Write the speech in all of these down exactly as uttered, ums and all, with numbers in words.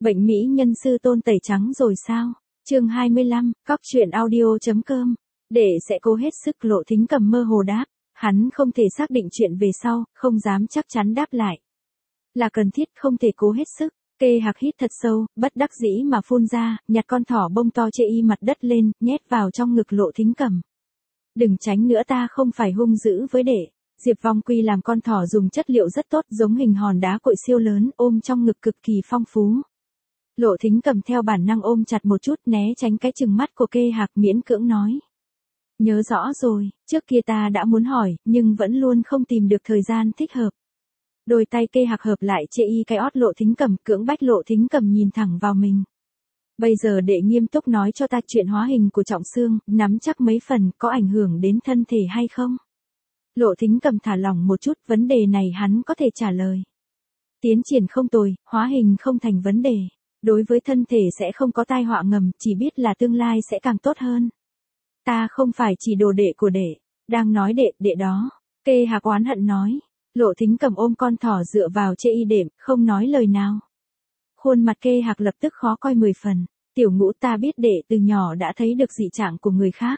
Bệnh mỹ nhân sư tôn tẩy trắng rồi sao? Chương hai mươi lăm, cóc truyện audio.com. Để sẽ cố hết sức, Lộ Thính Cầm mơ hồ đáp, hắn không thể xác định chuyện về sau, không dám chắc chắn đáp lại. Là cần thiết, không thể cố hết sức. Kê Hạc hít thật sâu, bất đắc dĩ mà phun ra, nhặt con thỏ bông to chê y mặt đất lên, nhét vào trong ngực Lộ Thính Cầm. Đừng tránh nữa, ta không phải hung dữ với đệ. Diệp Vong Quy làm con thỏ dùng chất liệu rất tốt, giống hình hòn đá cội siêu lớn, ôm trong ngực cực kỳ phong phú. Lộ Thính Cầm theo bản năng ôm chặt một chút, né tránh cái chừng mắt của Kê Hạc, miễn cưỡng nói. Nhớ rõ rồi, trước kia ta đã muốn hỏi, nhưng vẫn luôn không tìm được thời gian thích hợp. Đôi tay Kê Hạc hợp lại chê y cái ót Lộ Thính Cầm, cưỡng bách Lộ Thính Cầm nhìn thẳng vào mình. Bây giờ đệ nghiêm túc nói cho ta chuyện hóa hình của Trọng Xương, nắm chắc mấy phần, có ảnh hưởng đến thân thể hay không? Lộ Thính Cầm thả lỏng một chút, vấn đề này hắn có thể trả lời. Tiến triển không tồi, hóa hình không thành vấn đề. Đối với thân thể sẽ không có tai họa ngầm, chỉ biết là tương lai sẽ càng tốt hơn. Ta không phải chỉ đồ đệ của đệ, đang nói đệ, đệ đó. Kê Hạc oán hận nói. Lộ Thính Cầm ôm con thỏ dựa vào chê y đệm, không nói lời nào. Khuôn mặt Kê Hạc lập tức khó coi mười phần. Tiểu Ngũ, ta biết đệ từ nhỏ đã thấy được dị trạng của người khác.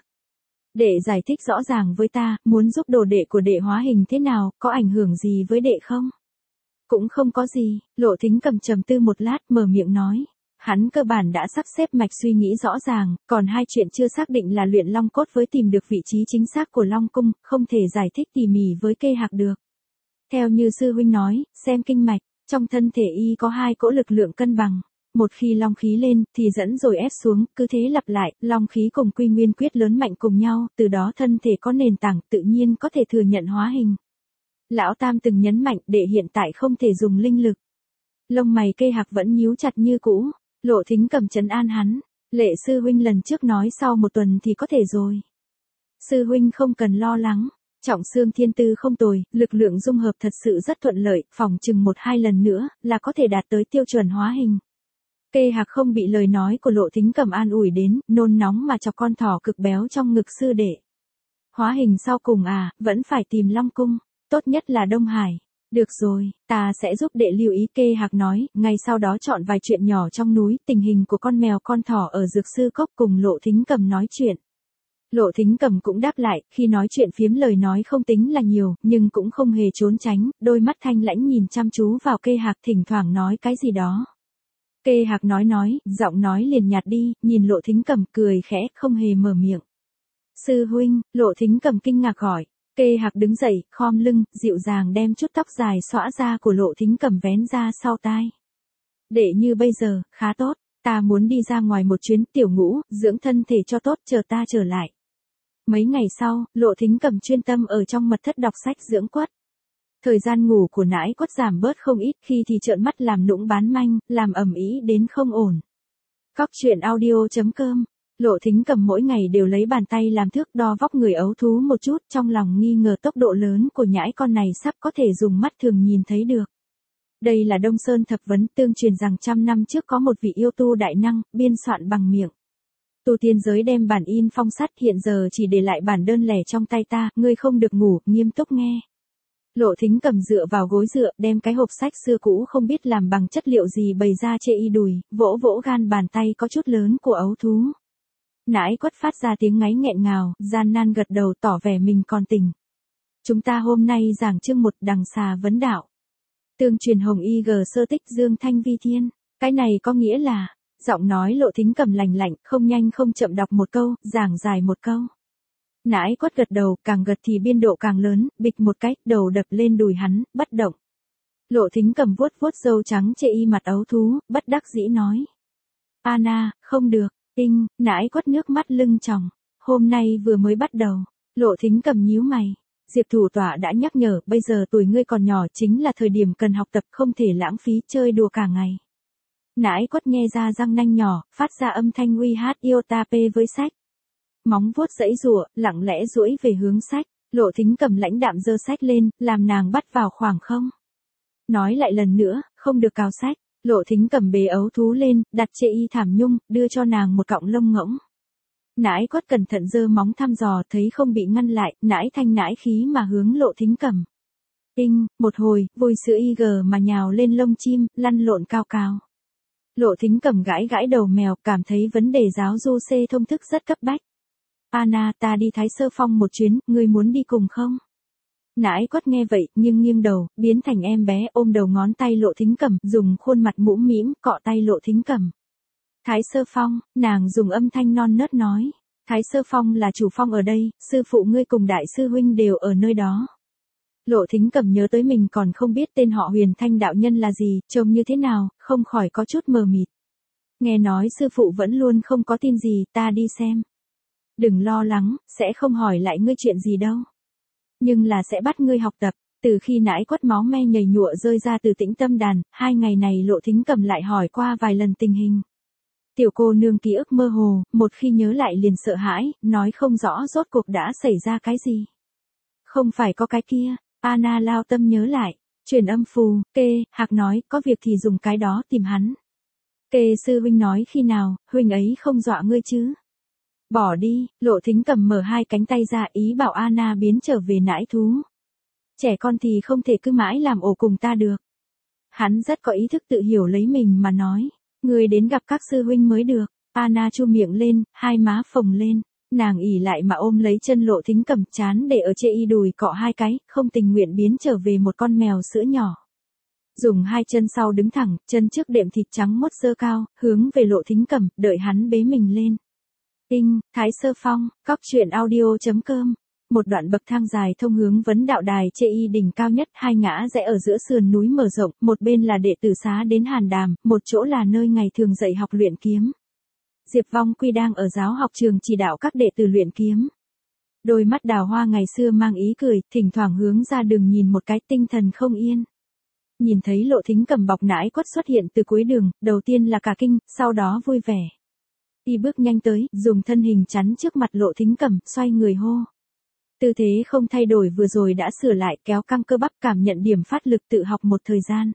Đệ giải thích rõ ràng với ta, muốn giúp đồ đệ của đệ hóa hình thế nào, có ảnh hưởng gì với đệ không? Cũng không có gì. Lộ Thính Cầm trầm tư một lát, mở miệng nói. Hắn cơ bản đã sắp xếp mạch suy nghĩ rõ ràng, còn hai chuyện chưa xác định là luyện long cốt với tìm được vị trí chính xác của Long Cung, không thể giải thích tỉ mỉ với Kê Hạc được. Theo như sư huynh nói, xem kinh mạch, trong thân thể y có hai cỗ lực lượng cân bằng. Một khi long khí lên, thì dẫn rồi ép xuống, cứ thế lặp lại, long khí cùng quy nguyên quyết lớn mạnh cùng nhau, từ đó thân thể có nền tảng, tự nhiên có thể thừa nhận hóa hình. Lão Tam từng nhấn mạnh, đệ hiện tại không thể dùng linh lực. Lông mày Kê Hạc vẫn nhíu chặt như cũ. Lộ Thính Cầm trấn an hắn. Lệ sư huynh lần trước nói sau một tuần thì có thể rồi. Sư huynh không cần lo lắng. Trọng Xương thiên tư không tồi, lực lượng dung hợp thật sự rất thuận lợi, phòng chừng một hai lần nữa, là có thể đạt tới tiêu chuẩn hóa hình. Kê Hạc không bị lời nói của Lộ Thính Cầm an ủi đến, nôn nóng mà chọc con thỏ cực béo trong ngực sư đệ. Hóa hình sau cùng à, vẫn phải tìm Long Cung, tốt nhất là Đông Hải. Được rồi, ta sẽ giúp đệ lưu ý, Kê Hạc nói, ngay sau đó chọn vài chuyện nhỏ trong núi, tình hình của con mèo con thỏ ở dược sư cốc cùng Lộ Thính Cầm nói chuyện. Lộ Thính Cầm cũng đáp lại, khi nói chuyện phiếm lời nói không tính là nhiều, nhưng cũng không hề trốn tránh, đôi mắt thanh lãnh nhìn chăm chú vào Kê Hạc, thỉnh thoảng nói cái gì đó. Kê Hạc nói nói, giọng nói liền nhạt đi, nhìn Lộ Thính Cầm cười khẽ, không hề mở miệng. Sư huynh, Lộ Thính Cầm kinh ngạc hỏi. Kê Hạc đứng dậy, khom lưng, dịu dàng đem chút tóc dài xõa ra của Lộ Thính Cầm vén ra sau tai. Đệ như bây giờ, khá tốt, ta muốn đi ra ngoài một chuyến, Tiểu Ngũ, dưỡng thân thể cho tốt, chờ ta trở lại. Mấy ngày sau, Lộ Thính Cầm chuyên tâm ở trong mật thất đọc sách dưỡng quất. Thời gian ngủ của nãi quất giảm bớt không ít, khi thì trợn mắt làm nũng bán manh, làm ầm ĩ đến không ổn. Cóc truyện audio.com. Lộ Thính Cầm mỗi ngày đều lấy bàn tay làm thước đo vóc người ấu thú một chút, trong lòng nghi ngờ tốc độ lớn của nhãi con này sắp có thể dùng mắt thường nhìn thấy được. Đây là Đông Sơn Thập Vấn, tương truyền rằng trăm năm trước có một vị yêu tu đại năng, biên soạn bằng miệng. Tu tiên giới đem bản in phong sắt, hiện giờ chỉ để lại bản đơn lẻ trong tay ta, ngươi không được ngủ, nghiêm túc nghe. Lộ Thính Cầm dựa vào gối dựa, đem cái hộp sách xưa cũ không biết làm bằng chất liệu gì bày ra chê y đùi, vỗ vỗ gan bàn tay có chút lớn của ấu thú. Nãi quất phát ra tiếng ngáy nghẹn ngào, gian nan gật đầu tỏ vẻ mình còn tỉnh. Chúng ta hôm nay giảng chương một, đằng xà vấn đạo. Tương truyền hồng y g sơ tích dương thanh vi thiên. Cái này có nghĩa là, giọng nói Lộ Thính Cầm lành lạnh, không nhanh không chậm đọc một câu, giảng dài một câu. Nãi quất gật đầu, càng gật thì biên độ càng lớn, bịch một cái, đầu đập lên đùi hắn, bất động. Lộ Thính Cầm vuốt vuốt râu trắng chê y mặt ấu thú, bất đắc dĩ nói. Anna, không được. Tinh, nãi quất nước mắt lưng tròng. Hôm nay vừa mới bắt đầu. Lộ Thính Cầm nhíu mày. Diệp thủ tọa đã nhắc nhở, bây giờ tuổi ngươi còn nhỏ chính là thời điểm cần học tập, không thể lãng phí chơi đùa cả ngày. Nãi quất nhe ra răng nanh nhỏ, phát ra âm thanh uy hát iota p với sách. Móng vuốt giãy giụa, lặng lẽ duỗi về hướng sách. Lộ Thính Cầm lãnh đạm giơ sách lên, làm nàng bắt vào khoảng không. Nói lại lần nữa, không được cào sách. Lộ Thính Cầm bế ấu thú lên, đặt chê y thảm nhung, đưa cho nàng một cọng lông ngỗng. Nãi quất cẩn thận giơ móng thăm dò, thấy không bị ngăn lại, nãi thanh nãi khí mà hướng Lộ Thính Cầm. Tinh, một hồi, vùi sữa y gờ mà nhào lên lông chim, lăn lộn cao cao. Lộ Thính Cầm gãi gãi đầu mèo, cảm thấy vấn đề giáo du xê thông thức rất cấp bách. Anna, ta đi Thái Sơ Phong một chuyến, ngươi muốn đi cùng không? Nãi Quất nghe vậy, nhưng nghiêng đầu, biến thành em bé ôm đầu ngón tay Lộ Thính Cầm, dùng khuôn mặt mũm mĩm cọ tay Lộ Thính Cầm. Thái Sơ Phong, nàng dùng âm thanh non nớt nói. Thái Sơ Phong là chủ phong ở đây, sư phụ ngươi cùng đại sư huynh đều ở nơi đó. Lộ Thính Cầm nhớ tới mình còn không biết tên họ Huyền Thanh đạo nhân là gì, trông như thế nào, không khỏi có chút mờ mịt. Nghe nói sư phụ vẫn luôn không có tin gì, ta đi xem. Đừng lo lắng, sẽ không hỏi lại ngươi chuyện gì đâu. Nhưng là sẽ bắt ngươi học tập. Từ khi Nãi Quất máu me nhầy nhụa rơi ra từ Tĩnh Tâm Đàn, hai ngày này Lộ Thính Cầm lại hỏi qua vài lần tình hình. Tiểu cô nương ký ức mơ hồ, một khi nhớ lại liền sợ hãi, nói không rõ rốt cuộc đã xảy ra cái gì. Không phải có cái kia, Anna lao tâm nhớ lại, truyền âm phù, kê, Hạc nói, có việc thì dùng cái đó tìm hắn. Kê sư huynh nói khi nào, huynh ấy không dọa ngươi chứ. Bỏ đi, Lộ Thính Cầm mở hai cánh tay ra ý bảo Anna biến trở về nãi thú. Trẻ con thì không thể cứ mãi làm ổ cùng ta được. Hắn rất có ý thức tự hiểu lấy mình mà nói. Người đến gặp các sư huynh mới được. Anna chu miệng lên, hai má phồng lên. Nàng ỉ lại mà ôm lấy chân Lộ Thính Cầm, chán để ở chê y đùi cọ hai cái, không tình nguyện biến trở về một con mèo sữa nhỏ. Dùng hai chân sau đứng thẳng, chân trước đệm thịt trắng mốt dơ cao, hướng về Lộ Thính Cầm, đợi hắn bế mình lên. Tinh, Thái Sơ Phong, cóc truyện audio.com. Một đoạn bậc thang dài thông hướng vấn đạo đài chê y đỉnh cao nhất, hai ngã rẽ ở giữa sườn núi mở rộng, một bên là đệ tử xá đến Hàn Đàm, một chỗ là nơi ngày thường dạy học luyện kiếm. Diệp Vong Quy đang ở giáo học trường chỉ đạo các đệ tử luyện kiếm. Đôi mắt đào hoa ngày xưa mang ý cười, thỉnh thoảng hướng ra đường nhìn một cái, tinh thần không yên. Nhìn thấy Lộ Thính Cầm bọc Nãi Quất xuất hiện từ cuối đường, đầu tiên là cả kinh, sau đó vui vẻ. Y bước nhanh tới, dùng thân hình chắn trước mặt Lộ Thính Cầm, xoay người hô. Tư thế không thay đổi vừa rồi đã sửa lại, kéo căng cơ bắp, cảm nhận điểm phát lực, tự học một thời gian.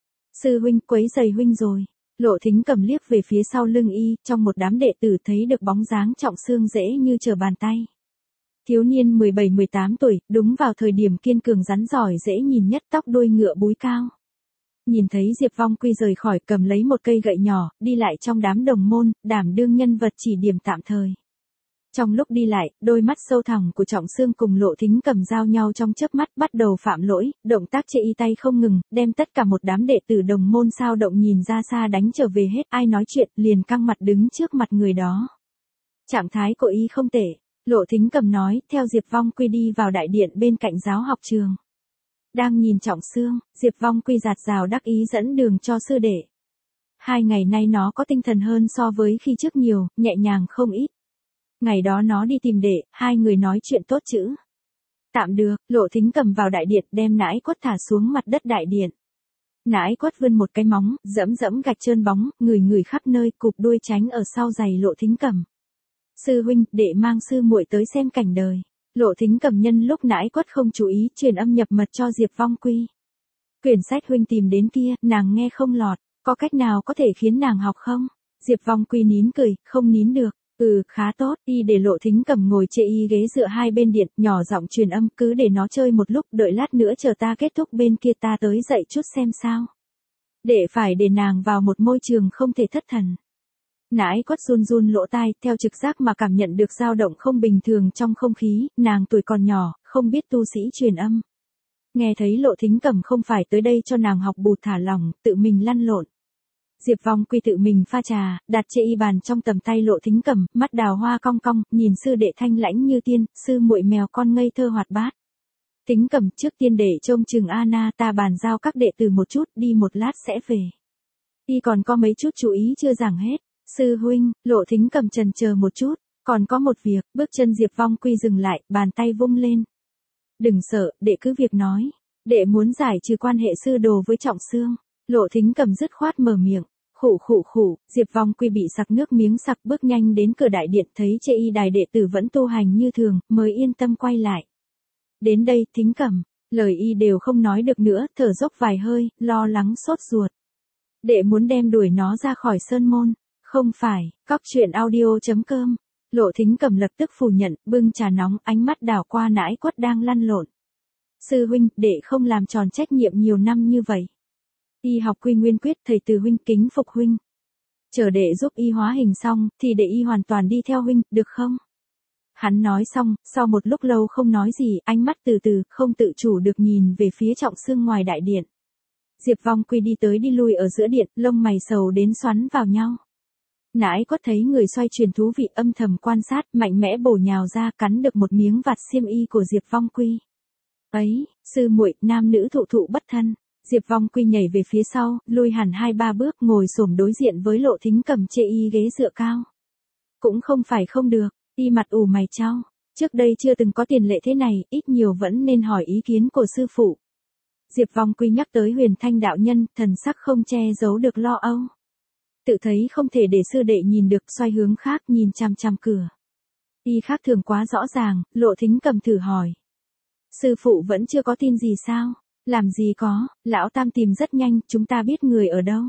Sư huynh, quấy giày huynh rồi. Lộ Thính Cầm liếc về phía sau lưng y, trong một đám đệ tử thấy được bóng dáng Trọng Xương dễ như trở bàn tay. Thiếu niên mười bảy mười tám tuổi, đúng vào thời điểm kiên cường rắn giỏi dễ nhìn nhất, tóc đuôi ngựa búi cao. Nhìn thấy Diệp Vong Quy rời khỏi, cầm lấy một cây gậy nhỏ, đi lại trong đám đồng môn, đảm đương nhân vật chỉ điểm tạm thời. Trong lúc đi lại, đôi mắt sâu thẳm của Trọng Xương cùng Lộ Thính Cầm giao nhau trong chớp mắt, bắt đầu phạm lỗi, động tác chê y tay không ngừng, đem tất cả một đám đệ tử đồng môn sao động nhìn ra xa đánh trở về hết, ai nói chuyện, liền căng mặt đứng trước mặt người đó. Trạng thái của y không tệ, Lộ Thính Cầm nói, theo Diệp Vong Quy đi vào đại điện bên cạnh giáo học trường. Đang nhìn Trọng Xương, Diệp Vong Quy giạt rào đắc ý dẫn đường cho sư đệ. Hai ngày nay nó có tinh thần hơn so với khi trước nhiều, nhẹ nhàng không ít. Ngày đó nó đi tìm đệ, hai người nói chuyện tốt chữ. Tạm được, Lộ Thính Cầm vào đại điện, đem Nãi Quất thả xuống mặt đất đại điện. Nãi Quất vươn một cái móng, dẫm dẫm gạch trơn bóng, người người khắp nơi, cụp đuôi tránh ở sau giày Lộ Thính Cầm. Sư huynh, đệ mang sư muội tới xem cảnh đời. Lộ Thính Cầm nhân lúc Nãi Quất không chú ý, truyền âm nhập mật cho Diệp Vong Quy. Quyển sách huynh tìm đến kia, nàng nghe không lọt, có cách nào có thể khiến nàng học không? Diệp Vong Quy nín cười, không nín được. Ừ, khá tốt, y để Lộ Thính Cầm ngồi chê y ghế dựa hai bên điện, nhỏ giọng truyền âm, cứ để nó chơi một lúc, đợi lát nữa chờ ta kết thúc bên kia ta tới dạy chút xem sao. Để phải để nàng vào một môi trường không thể thất thần. Nãi Quất run run lỗ tai, theo trực giác mà cảm nhận được dao động không bình thường trong không khí, nàng tuổi còn nhỏ, không biết tu sĩ truyền âm. Nghe thấy Lộ Thính Cầm không phải tới đây cho nàng học bù thả lỏng, tự mình lăn lộn. Diệp Vong Quy tự mình pha trà, đặt chê y bàn trong tầm tay Lộ Thính Cầm, mắt đào hoa cong cong, nhìn sư đệ thanh lãnh như tiên, sư muội mèo con ngây thơ hoạt bát. Thính Cầm, trước tiên để trông chừng Anna, ta bàn giao các đệ tử một chút, đi một lát sẽ về. Y còn có mấy chút chú ý chưa giảng hết. Sư huynh, Lộ Thính Cầm chần chờ một chút, còn có một việc, bước chân Diệp Vong Quy dừng lại, bàn tay vung lên. Đừng sợ, đệ cứ việc nói. Đệ muốn giải trừ quan hệ sư đồ với Trọng Xương. Lộ Thính Cầm dứt khoát mở miệng. Khụ khụ khụ, Diệp Vong Quy bị sặc nước miếng sặc, bước nhanh đến cửa đại điện, thấy chê y đài đệ tử vẫn tu hành như thường, mới yên tâm quay lại. Đến đây, Thính Cầm, lời y đều không nói được nữa, thở dốc vài hơi, lo lắng sốt ruột. Đệ muốn đem đuổi nó ra khỏi sơn môn. Không phải, cóc truyện audio.com. Lộ Thính Cầm lập tức phủ nhận, bưng trà nóng, ánh mắt đảo qua Nãi Quất đang lăn lộn. Sư huynh, đệ không làm tròn trách nhiệm nhiều năm như vậy. Y học quy nguyên quyết, thầy từ huynh kính phục huynh. Chờ đệ giúp y hóa hình xong, thì để y hoàn toàn đi theo huynh, được không? Hắn nói xong, sau một lúc lâu không nói gì, ánh mắt từ từ, không tự chủ được nhìn về phía Trọng Sương ngoài đại điện. Diệp Vong Quy đi tới đi lui ở giữa điện, lông mày sầu đến xoắn vào nhau. Nãi Quất thấy người xoay chuyển thú vị, âm thầm quan sát, mạnh mẽ bổ nhào ra, cắn được một miếng vạt xiêm y của Diệp Vong Quy. Ấy, sư muội, nam nữ thụ thụ bất thân. Diệp Vong Quy nhảy về phía sau, lui hẳn hai ba bước, ngồi xổm đối diện với Lộ Thính Cầm chê y ghế dựa cao. Cũng không phải không được, y mặt ủ mày chau. Trước đây chưa từng có tiền lệ thế này, ít nhiều vẫn nên hỏi ý kiến của sư phụ. Diệp Vong Quy nhắc tới Huyền Thanh đạo nhân, thần sắc không che giấu được lo âu. Tự thấy không thể để sư đệ nhìn được, xoay hướng khác nhìn chằm chằm cửa. Y khác thường quá rõ ràng, Lộ Thính Cầm thử hỏi. Sư phụ vẫn chưa có tin gì sao? Làm gì có, lão tam tìm rất nhanh, chúng ta biết người ở đâu.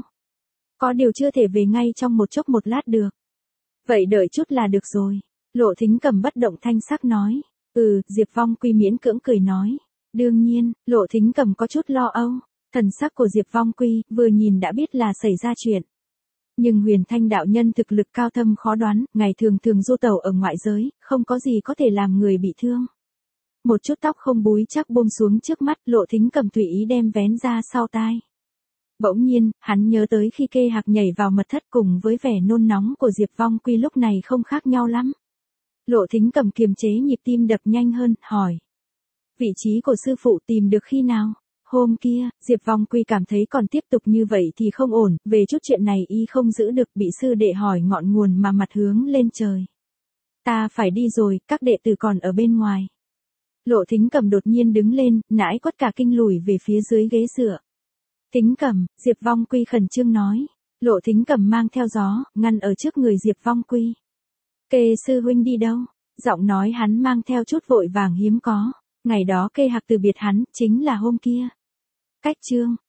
Có điều chưa thể về ngay trong một chốc một lát được. Vậy đợi chút là được rồi. Lộ Thính Cầm bất động thanh sắc nói. Ừ, Diệp Vong Quy miễn cưỡng cười nói. Đương nhiên, Lộ Thính Cầm có chút lo âu. Thần sắc của Diệp Vong Quy, vừa nhìn đã biết là xảy ra chuyện. Nhưng Huyền Thanh đạo nhân thực lực cao thâm khó đoán, ngày thường thường du tẩu ở ngoại giới, không có gì có thể làm người bị thương. Một chút tóc không búi chắc buông xuống trước mắt, Lộ Thính Cầm tùy ý đem vén ra sau tai. Bỗng nhiên, hắn nhớ tới khi Kê Hạc nhảy vào mật thất cùng với vẻ nôn nóng của Diệp Vong Quy lúc này không khác nhau lắm. Lộ Thính Cầm kiềm chế nhịp tim đập nhanh hơn, hỏi. Vị trí của sư phụ tìm được khi nào? Hôm kia, Diệp Vong Quy cảm thấy còn tiếp tục như vậy thì không ổn, về chút chuyện này y không giữ được, bị sư đệ hỏi ngọn nguồn mà mặt hướng lên trời. Ta phải đi rồi, các đệ tử còn ở bên ngoài. Lộ Thính Cầm đột nhiên đứng lên, Nãi Quất cả kinh lùi về phía dưới ghế dựa. Thính Cầm, Diệp Vong Quy khẩn trương nói. Lộ Thính Cầm mang theo gió, ngăn ở trước người Diệp Vong Quy. Kê sư huynh đi đâu? Giọng nói hắn mang theo chút vội vàng hiếm có. Ngày đó Kê Hạc từ biệt hắn, chính là hôm kia. Cách chương,